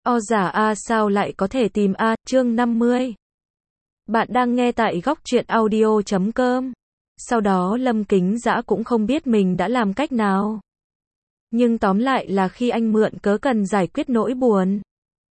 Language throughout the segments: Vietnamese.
O giả A sao lại có thể tìm A, chương 50. Bạn đang nghe tại góc truyện audio.com. Sau đó Lâm Kính Dã cũng không biết mình đã làm cách nào. Nhưng tóm lại là khi anh mượn cớ cần giải quyết nỗi buồn,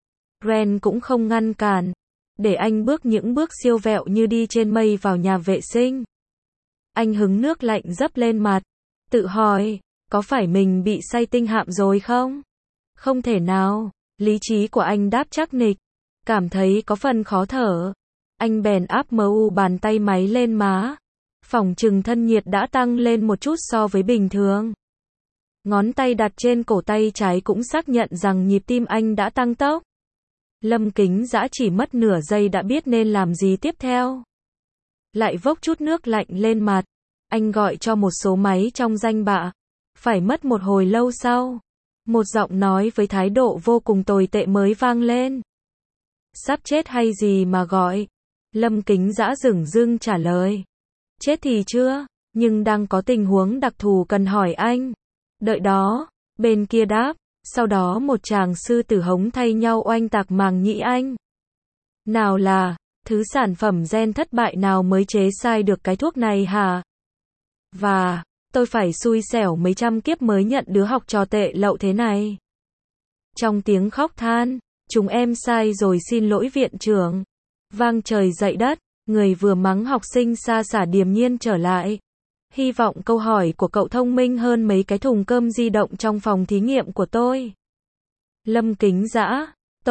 Ren cũng không ngăn cản, để anh bước những bước siêu vẹo như đi trên mây vào nhà vệ sinh. Anh hứng nước lạnh dấp lên mặt, tự hỏi, có phải mình bị say tinh hạm rồi không? Không thể nào. Lý trí của anh đáp chắc nịch, cảm thấy có phần khó thở. Anh bèn áp bàn tay máy lên má. Phỏng chừng thân nhiệt đã tăng lên một chút so với bình thường. Ngón tay đặt trên cổ tay trái cũng xác nhận rằng nhịp tim anh đã tăng tốc. Lâm Kính Dã chỉ mất nửa giây đã biết nên làm gì tiếp theo. Lại vốc chút nước lạnh lên mặt. Anh gọi cho một số máy trong danh bạ. Phải mất một hồi lâu sau, một giọng nói với thái độ vô cùng tồi tệ mới vang lên. Sắp chết hay gì mà gọi? Lâm Kính Dã dửng dưng trả lời. Chết thì chưa, nhưng đang có tình huống đặc thù cần hỏi anh. Đợi đó, bên kia đáp, sau đó một chàng sư tử hống thay nhau oanh tạc màng nhĩ anh. Nào là, thứ sản phẩm gen thất bại nào mới chế sai được cái thuốc này hả? Và, tôi phải xui xẻo mấy trăm kiếp mới nhận đứa học trò tệ lậu thế này. Trong tiếng khóc than, chúng em sai rồi xin lỗi viện trưởng. Vang trời dậy đất, người vừa mắng học sinh sa sả điềm nhiên trở lại. Hy vọng câu hỏi của cậu thông minh hơn mấy cái thùng cơm di động trong phòng thí nghiệm của tôi. Lâm Kính Dã,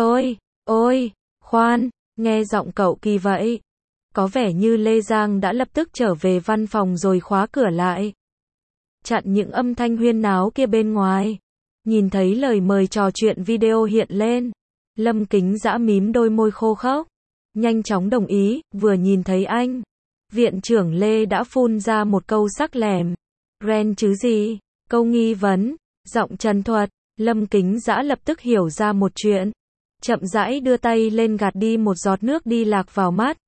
ôi, khoan, nghe giọng cậu kỳ vậy. Có vẻ như Lê Giang đã lập tức trở về văn phòng rồi khóa cửa lại. Chặn những âm thanh huyên náo kia bên ngoài. Nhìn thấy lời mời trò chuyện video hiện lên, Lâm Kính Dã mím đôi môi khô khốc, nhanh chóng đồng ý. Vừa nhìn thấy anh, viện trưởng Lê đã phun ra một câu sắc lẻm. Ren chứ gì? Câu nghi vấn, giọng trần thuật. Lâm Kính Dã lập tức hiểu ra một chuyện. Chậm rãi đưa tay lên gạt đi một giọt nước đi lạc vào mắt.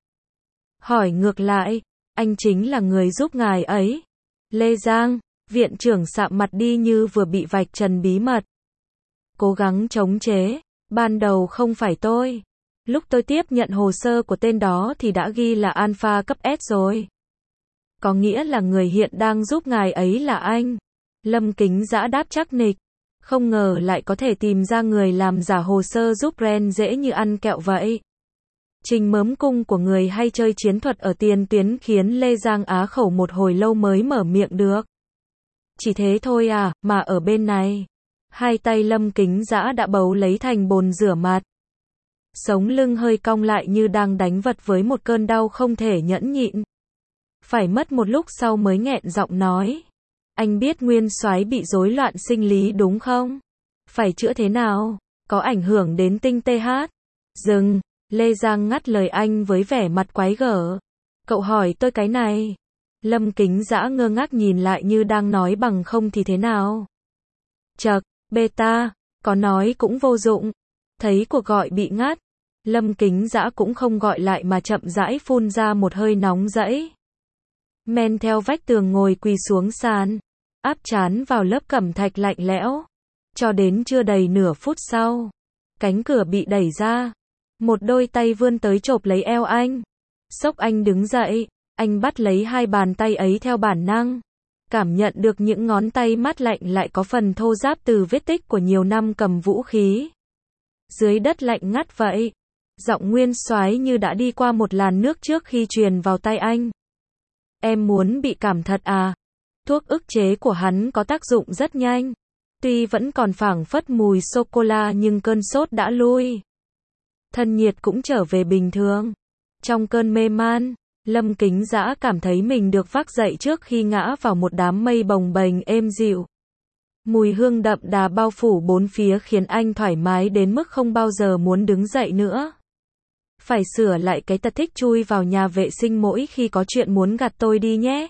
Hỏi ngược lại, anh chính là người giúp ngài ấy? Lê Giang. Viện trưởng sạm mặt đi như vừa bị vạch trần bí mật. Cố gắng chống chế. Ban đầu không phải tôi. Lúc tôi tiếp nhận hồ sơ của tên đó thì đã ghi là Alpha cấp S rồi. Có nghĩa là người hiện đang giúp ngài ấy là anh. Lâm Kính Dã đáp chắc nịch. Không ngờ lại có thể tìm ra người làm giả hồ sơ giúp Ren dễ như ăn kẹo vậy. Trình mớm cung của người hay chơi chiến thuật ở tiền tuyến khiến Lê Giang á khẩu một hồi lâu mới mở miệng được. Chỉ thế thôi à, mà ở bên này. Hai tay Lâm Kính Dã đã bấu lấy thành bồn rửa mặt. Sống lưng hơi cong lại như đang đánh vật với một cơn đau không thể nhẫn nhịn. Phải mất một lúc sau mới nghẹn giọng nói. Anh biết Nguyên Soái bị rối loạn sinh lý đúng không? Phải chữa thế nào? Có ảnh hưởng đến tinh TH? Dừng, Lê Giang ngắt lời anh với vẻ mặt quái gở. Cậu hỏi tôi cái này. Lâm Kính Dã ngơ ngác nhìn lại như đang nói bằng không thì thế nào? Chậc, beta, có nói cũng vô dụng. Thấy cuộc gọi bị ngắt, Lâm Kính Dã cũng không gọi lại mà chậm rãi phun ra một hơi nóng rẫy. Men theo vách tường ngồi quỳ xuống sàn, áp trán vào lớp cẩm thạch lạnh lẽo. Cho đến chưa đầy nửa phút sau, cánh cửa bị đẩy ra. Một đôi tay vươn tới chộp lấy eo anh. Xốc anh đứng dậy. Anh bắt lấy hai bàn tay ấy theo bản năng. Cảm nhận được những ngón tay mát lạnh lại có phần thô ráp từ vết tích của nhiều năm cầm vũ khí. Dưới đất lạnh ngắt vậy. Giọng Nguyên Soái như đã đi qua một làn nước trước khi truyền vào tay anh. Em muốn bị cảm thật à? Thuốc ức chế của hắn có tác dụng rất nhanh. Tuy vẫn còn phảng phất mùi sô-cô-la nhưng cơn sốt đã lui. Thân nhiệt cũng trở về bình thường. Trong cơn mê man, Lâm Kính Dã cảm thấy mình được vác dậy trước khi ngã vào một đám mây bồng bềnh êm dịu. Mùi hương đậm đà bao phủ bốn phía khiến anh thoải mái đến mức không bao giờ muốn đứng dậy nữa. Phải sửa lại cái tật thích chui vào nhà vệ sinh mỗi khi có chuyện muốn gạt tôi đi nhé.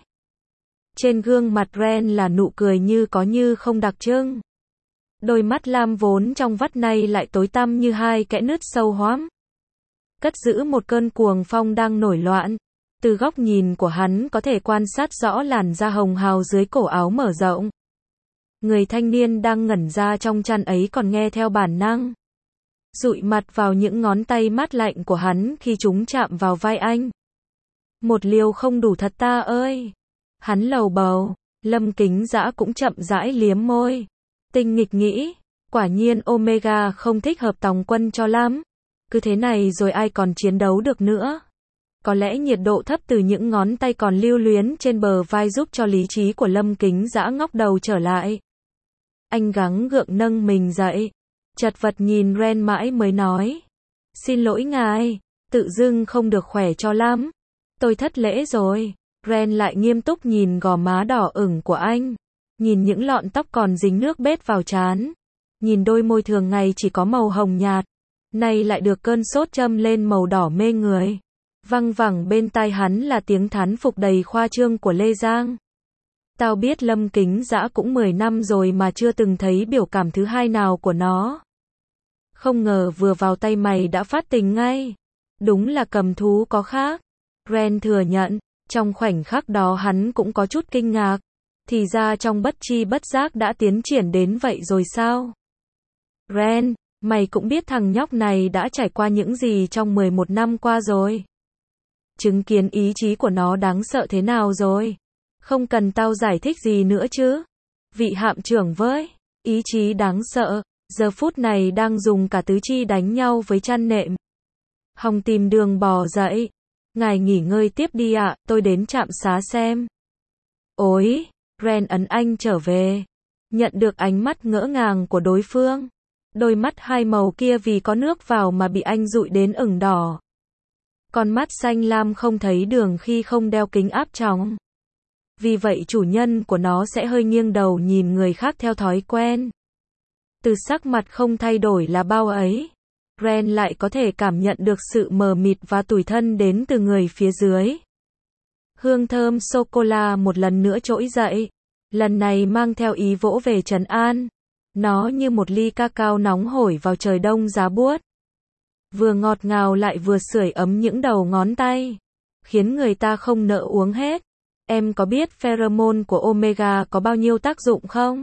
Trên gương mặt Ren là nụ cười như có như không đặc trưng. Đôi mắt lam vốn trong vắt nay lại tối tăm như hai kẽ nứt sâu hoắm. Cất giữ một cơn cuồng phong đang nổi loạn. Từ góc nhìn của hắn có thể quan sát rõ làn da hồng hào dưới cổ áo mở rộng. Người thanh niên đang ngẩn ra trong chăn ấy còn nghe theo bản năng. dụi mặt vào những ngón tay mát lạnh của hắn khi chúng chạm vào vai anh. Một liều không đủ thật ta ơi. Hắn lầu bầu. Lâm Kính Dã cũng chậm rãi liếm môi. Tinh nghịch nghĩ, quả nhiên Omega không thích hợp tòng quân cho lắm. Cứ thế này rồi ai còn chiến đấu được nữa. Có lẽ nhiệt độ thấp từ những ngón tay còn lưu luyến trên bờ vai giúp cho lý trí của Lâm Kính Dã ngóc đầu trở lại. Anh gắng gượng nâng mình dậy. Chật vật nhìn Ren mãi mới nói. Xin lỗi ngài, tự dưng không được khỏe cho lắm. Tôi thất lễ rồi. Ren lại nghiêm túc nhìn gò má đỏ ửng của anh. Nhìn những lọn tóc còn dính nước bết vào trán. Nhìn đôi môi thường ngày chỉ có màu hồng nhạt. Nay lại được cơn sốt châm lên màu đỏ mê người. Văng vẳng bên tai hắn là tiếng thán phục đầy khoa trương của Lê Giang. Tao biết Lâm Kính Dã cũng 10 năm rồi mà chưa từng thấy biểu cảm thứ hai nào của nó. Không ngờ vừa vào tay mày đã phát tình ngay. Đúng là cầm thú có khác. Ren thừa nhận, trong khoảnh khắc đó hắn cũng có chút kinh ngạc. Thì ra trong bất chi bất giác đã tiến triển đến vậy rồi sao? Ren, mày cũng biết thằng nhóc này đã trải qua những gì trong 11 năm qua rồi. Chứng kiến ý chí của nó đáng sợ thế nào rồi. Không cần tao giải thích gì nữa chứ. Vị hạm trưởng với, ý chí đáng sợ, giờ phút này đang dùng cả tứ chi đánh nhau với chăn nệm. Hồng tìm đường bò dậy. Ngài nghỉ ngơi tiếp đi ạ, tôi đến trạm xá xem. Ôi, Ren ấn anh trở về. Nhận được ánh mắt ngỡ ngàng của đối phương. Đôi mắt hai màu kia vì có nước vào mà bị anh dụi đến ửng đỏ. Con mắt xanh lam không thấy đường khi không đeo kính áp tròng. Vì vậy chủ nhân của nó sẽ hơi nghiêng đầu nhìn người khác theo thói quen. Từ sắc mặt không thay đổi là bao ấy. Ren lại có thể cảm nhận được sự mờ mịt và tủi thân đến từ người phía dưới. Hương thơm sô-cô-la một lần nữa trỗi dậy. Lần này mang theo ý vỗ về trấn an. Nó như một ly cacao nóng hổi vào trời đông giá buốt. Vừa ngọt ngào lại vừa sưởi ấm những đầu ngón tay. Khiến người ta không nỡ uống hết. Em có biết pheromone của Omega có bao nhiêu tác dụng không?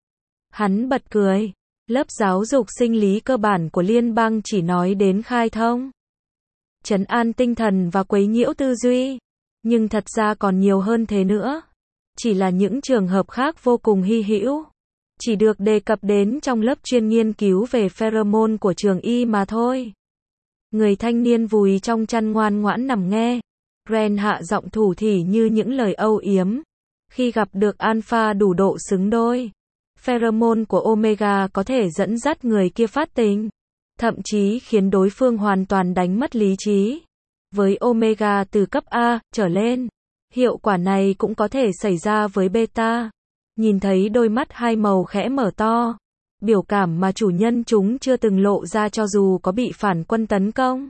Hắn bật cười. Lớp giáo dục sinh lý cơ bản của liên bang chỉ nói đến khai thông, trấn an tinh thần và quấy nhiễu tư duy. Nhưng thật ra còn nhiều hơn thế nữa. Chỉ là những trường hợp khác vô cùng hy hữu. Chỉ được đề cập đến trong lớp chuyên nghiên cứu về pheromone của trường y mà thôi. Người thanh niên vùi trong chăn ngoan ngoãn nằm nghe. Ren hạ giọng thủ thỉ như những lời âu yếm. Khi gặp được alpha đủ độ xứng đôi, pheromone của Omega có thể dẫn dắt người kia phát tình. Thậm chí khiến đối phương hoàn toàn đánh mất lý trí. Với Omega từ cấp A trở lên, hiệu quả này cũng có thể xảy ra với beta. Nhìn thấy đôi mắt hai màu khẽ mở to. Biểu cảm mà chủ nhân chúng chưa từng lộ ra cho dù có bị phản quân tấn công.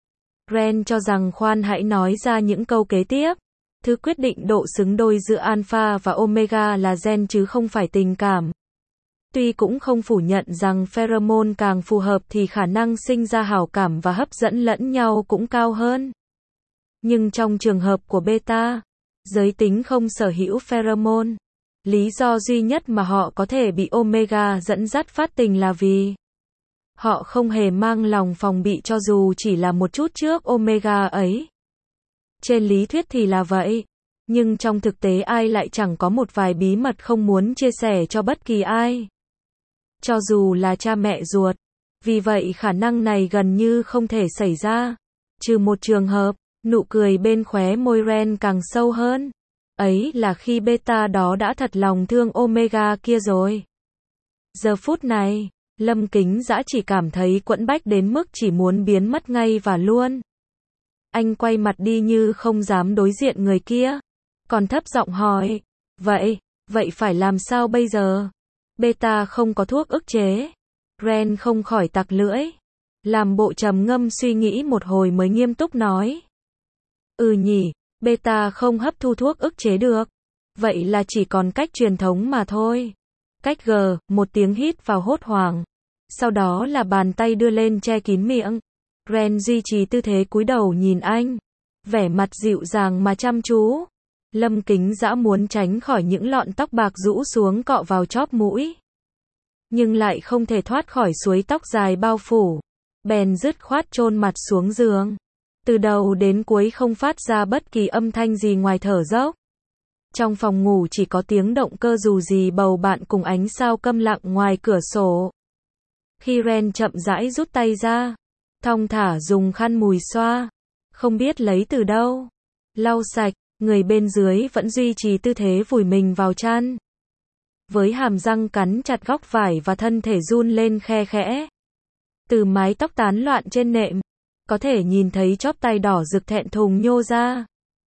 Ren cho rằng khoan hãy nói ra những câu kế tiếp. Thứ quyết định độ xứng đôi giữa alpha và omega là gen chứ không phải tình cảm. Tuy cũng không phủ nhận rằng pheromone càng phù hợp thì khả năng sinh ra hảo cảm và hấp dẫn lẫn nhau cũng cao hơn. Nhưng trong trường hợp của beta, giới tính không sở hữu pheromone. Lý do duy nhất mà họ có thể bị omega dẫn dắt phát tình là vì họ không hề mang lòng phòng bị cho dù chỉ là một chút trước omega ấy. Trên lý thuyết thì là vậy, nhưng trong thực tế ai lại chẳng có một vài bí mật không muốn chia sẻ cho bất kỳ ai. Cho dù là cha mẹ ruột. Vì vậy khả năng này gần như không thể xảy ra. Trừ một trường hợp, nụ cười bên khóe môi Ren càng sâu hơn. Ấy là khi beta đó đã thật lòng thương omega kia rồi. Giờ phút này, Lâm Kính Dã chỉ cảm thấy quẫn bách đến mức chỉ muốn biến mất ngay và luôn. Anh quay mặt đi như không dám đối diện người kia. Còn thấp giọng hỏi, vậy phải làm sao bây giờ? Beta không có thuốc ức chế. Ren không khỏi tặc lưỡi. Làm bộ trầm ngâm suy nghĩ một hồi mới nghiêm túc nói. Nhỉ, beta không hấp thu thuốc ức chế được. Vậy là chỉ còn cách truyền thống mà thôi. Cách G, một tiếng hít vào hốt hoảng. Sau đó là bàn tay đưa lên che kín miệng. Ren duy trì tư thế cúi đầu nhìn anh. Vẻ mặt dịu dàng mà chăm chú. Lâm Kính Dã muốn tránh khỏi những lọn tóc bạc rũ xuống cọ vào chóp mũi. Nhưng lại không thể thoát khỏi suối tóc dài bao phủ. bèn dứt khoát chôn mặt xuống giường. Từ đầu đến cuối không phát ra bất kỳ âm thanh gì ngoài thở dốc. Trong phòng ngủ chỉ có tiếng động cơ dù gì bầu bạn cùng ánh sao câm lặng ngoài cửa sổ. Khi Ren chậm rãi rút tay ra, thong thả dùng khăn mùi xoa, không biết lấy từ đâu, lau sạch, người bên dưới vẫn duy trì tư thế vùi mình vào chăn. Với hàm răng cắn chặt góc vải và thân thể run lên khe khẽ. Từ mái tóc tán loạn trên nệm, có thể nhìn thấy chóp tay đỏ rực thẹn thùng nhô ra.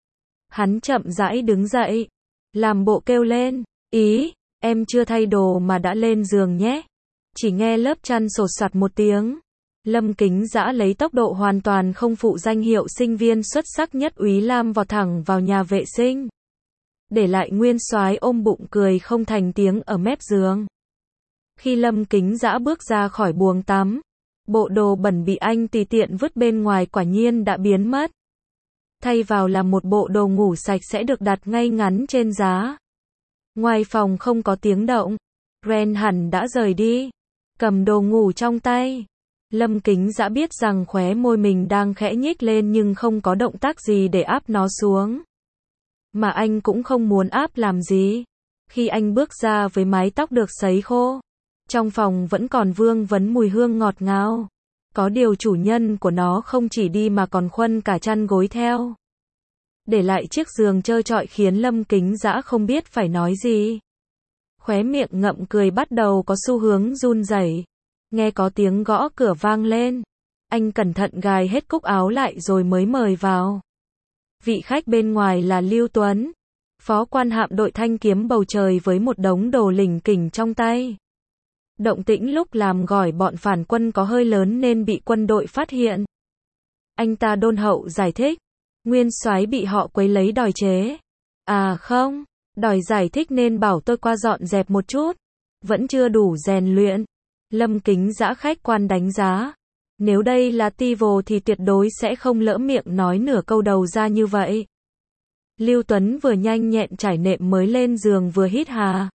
Hắn chậm rãi đứng dậy, làm bộ kêu lên, ý, em chưa thay đồ mà đã lên giường nhé. Chỉ nghe lớp chăn sột soạt một tiếng. Lâm Kính Dã lấy tốc độ hoàn toàn không phụ danh hiệu sinh viên xuất sắc nhất Úy Lam vọt thẳng vào nhà vệ sinh. Để lại Nguyên Soái ôm bụng cười không thành tiếng ở mép giường. Khi Lâm Kính Dã bước ra khỏi buồng tắm, bộ đồ bẩn bị anh tùy tiện vứt bên ngoài quả nhiên đã biến mất. Thay vào là một bộ đồ ngủ sạch sẽ được đặt ngay ngắn trên giá. Ngoài phòng không có tiếng động. Ren hẳn đã rời đi, cầm đồ ngủ trong tay. Lâm Kính Dã biết rằng khóe môi mình đang khẽ nhếch lên nhưng không có động tác gì để áp nó xuống. Mà anh cũng không muốn áp làm gì. Khi anh bước ra với mái tóc được sấy khô, trong phòng vẫn còn vương vấn mùi hương ngọt ngào. Có điều chủ nhân của nó không chỉ đi mà còn khuân cả chăn gối theo. Để lại chiếc giường trơ trọi khiến Lâm Kính Dã không biết phải nói gì. Khóe miệng ngậm cười bắt đầu có xu hướng run rẩy. Nghe có tiếng gõ cửa vang lên. Anh cẩn thận gài hết cúc áo lại rồi mới mời vào. Vị khách bên ngoài là Lưu Tuấn, phó quan hạm đội thanh kiếm bầu trời với một đống đồ lỉnh kỉnh trong tay. Động tĩnh lúc làm gỏi bọn phản quân có hơi lớn nên bị quân đội phát hiện. Anh ta đôn hậu giải thích. Nguyên Soái bị họ quấy lấy đòi chế. À không, đòi giải thích nên bảo tôi qua dọn dẹp một chút. Vẫn chưa đủ rèn luyện. Lâm Kính Dã khách quan đánh giá. Nếu đây là Tivo thì tuyệt đối sẽ không lỡ miệng nói nửa câu đầu ra như vậy. Lưu Tuấn vừa nhanh nhẹn trải nệm mới lên giường vừa hít hà.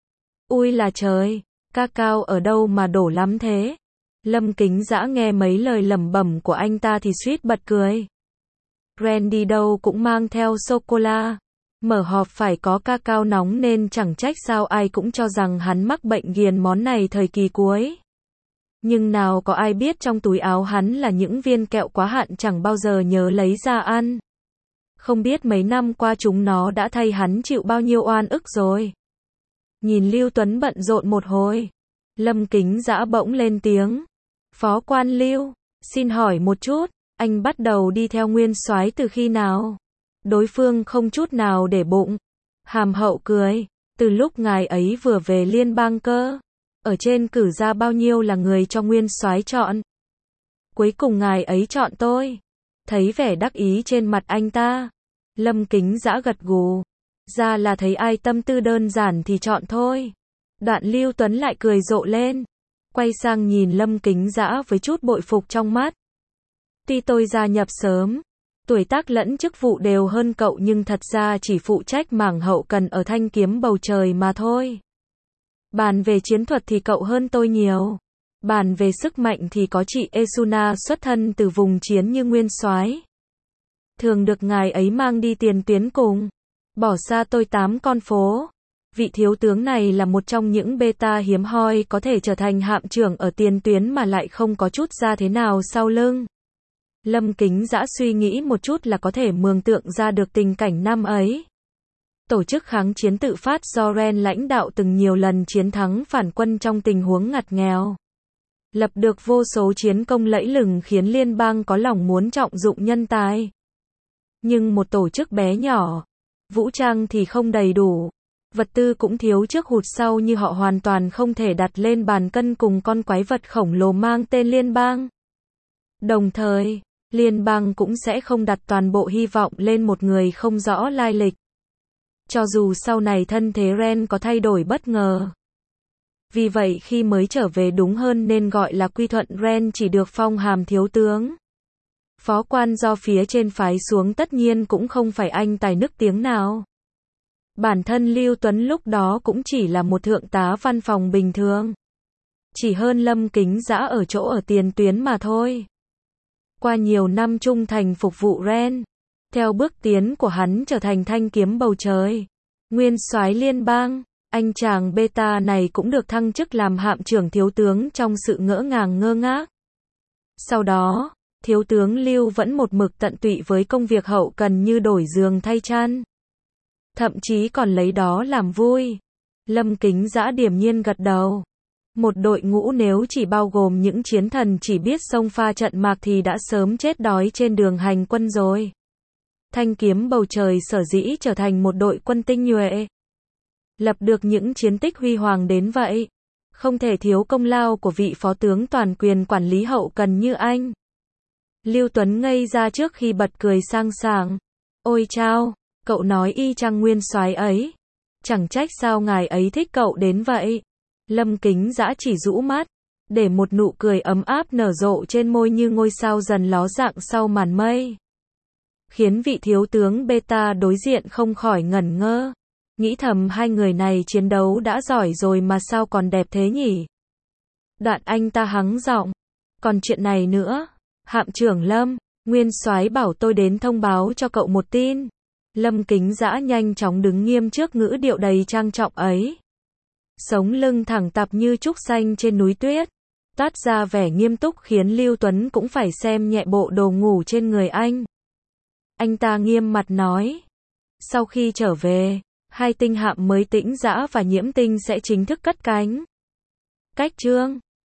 Ui là trời, cacao ở đâu mà đổ lắm thế? Lâm Kính Dã nghe mấy lời lẩm bẩm của anh ta thì suýt bật cười. Ren đi đâu cũng mang theo sô-cô-la. Mở họp phải có cacao nóng nên chẳng trách sao ai cũng cho rằng hắn mắc bệnh ghiền món này thời kỳ cuối. Nhưng nào có ai biết trong túi áo hắn là những viên kẹo quá hạn chẳng bao giờ nhớ lấy ra ăn. Không biết mấy năm qua chúng nó đã thay hắn chịu bao nhiêu oan ức rồi. Nhìn Lưu Tuấn bận rộn một hồi, Lâm Kính Dã bỗng lên tiếng. Phó quan Lưu, xin hỏi một chút, anh bắt đầu đi theo Nguyên Soái từ khi nào? Đối phương không chút nào để bụng. Hàm hậu cười, từ lúc ngài ấy vừa về liên bang cơ. Ở trên cử ra bao nhiêu là người cho Nguyên Soái chọn. Cuối cùng ngài ấy chọn tôi. Thấy vẻ đắc ý trên mặt anh ta, Lâm Kính Dã gật gù. Ra là thấy ai tâm tư đơn giản thì chọn thôi. Đoạn Lưu Tuấn lại cười rộ lên. Quay sang nhìn Lâm Kính Dã với chút bội phục trong mắt. Tuy tôi gia nhập sớm, tuổi tác lẫn chức vụ đều hơn cậu nhưng thật ra chỉ phụ trách mảng hậu cần ở thanh kiếm bầu trời mà thôi. Bàn về chiến thuật thì cậu hơn tôi nhiều. Bàn về sức mạnh thì có chị Esuna xuất thân từ vùng chiến như Nguyên Soái. Thường được ngài ấy mang đi tiền tuyến cùng. Bỏ xa tôi 8 con phố. Vị thiếu tướng này là một trong những beta hiếm hoi có thể trở thành hạm trưởng ở tiền tuyến mà lại không có chút ra thế nào sau lưng. Lâm Kính Dã suy nghĩ một chút là có thể mường tượng ra được tình cảnh năm ấy. Tổ chức kháng chiến tự phát do Ren lãnh đạo từng nhiều lần chiến thắng phản quân trong tình huống ngặt nghèo. Lập được vô số chiến công lẫy lừng khiến liên bang có lòng muốn trọng dụng nhân tài. Nhưng một tổ chức bé nhỏ, vũ trang thì không đầy đủ, vật tư cũng thiếu trước hụt sau như họ hoàn toàn không thể đặt lên bàn cân cùng con quái vật khổng lồ mang tên liên bang. Đồng thời, liên bang cũng sẽ không đặt toàn bộ hy vọng lên một người không rõ lai lịch. Cho dù sau này thân thế Ren có thay đổi bất ngờ. Vì vậy khi mới trở về đúng hơn nên gọi là quy thuận Ren chỉ được phong hàm thiếu tướng. Phó quan do phía trên phái xuống tất nhiên cũng không phải anh tài nức tiếng nào. Bản thân Lưu Tuấn lúc đó cũng chỉ là một thượng tá văn phòng bình thường. chỉ hơn Lâm Kính Dã ở chỗ ở tiền tuyến mà thôi. Qua nhiều năm trung thành phục vụ Ren, theo bước tiến của hắn trở thành thanh kiếm bầu trời, nguyên soái liên bang, anh chàng beta này cũng được thăng chức làm hạm trưởng thiếu tướng trong sự ngỡ ngàng ngơ ngác. Sau đó, thiếu tướng Lưu vẫn một mực tận tụy với công việc hậu cần như đổi giường thay chăn. Thậm chí còn lấy đó làm vui. Lâm Kính Dã điềm nhiên gật đầu. Một đội ngũ nếu chỉ bao gồm những chiến thần chỉ biết xông pha trận mạc thì đã sớm chết đói trên đường hành quân rồi. Thanh kiếm bầu trời sở dĩ trở thành một đội quân tinh nhuệ, lập được những chiến tích huy hoàng đến vậy, không thể thiếu công lao của vị phó tướng toàn quyền quản lý hậu cần như anh. Lưu Tuấn ngây ra trước khi bật cười sang sảng. Ôi chao, cậu nói y chang nguyên soái ấy. Chẳng trách sao ngài ấy thích cậu đến vậy. Lâm Kính Dã chỉ rũ mắt, để một nụ cười ấm áp nở rộ trên môi như ngôi sao dần ló dạng sau màn mây. Khiến vị thiếu tướng beta đối diện không khỏi ngẩn ngơ. Nghĩ thầm hai người này chiến đấu đã giỏi rồi mà sao còn đẹp thế nhỉ? Đoạn anh ta hắng giọng. Còn chuyện này nữa. Hạm trưởng Lâm, nguyên soái bảo tôi đến thông báo cho cậu một tin. Lâm Kính Dã nhanh chóng đứng nghiêm trước ngữ điệu đầy trang trọng ấy. Sống lưng thẳng tắp như trúc xanh trên núi tuyết, toát ra vẻ nghiêm túc khiến Lưu Tuấn cũng phải xem nhẹ bộ đồ ngủ trên người anh. Anh ta nghiêm mặt nói. Sau khi trở về, hai tinh hạm mới Tĩnh Dã và Nhiễm Tinh sẽ chính thức cất cánh. Cách chương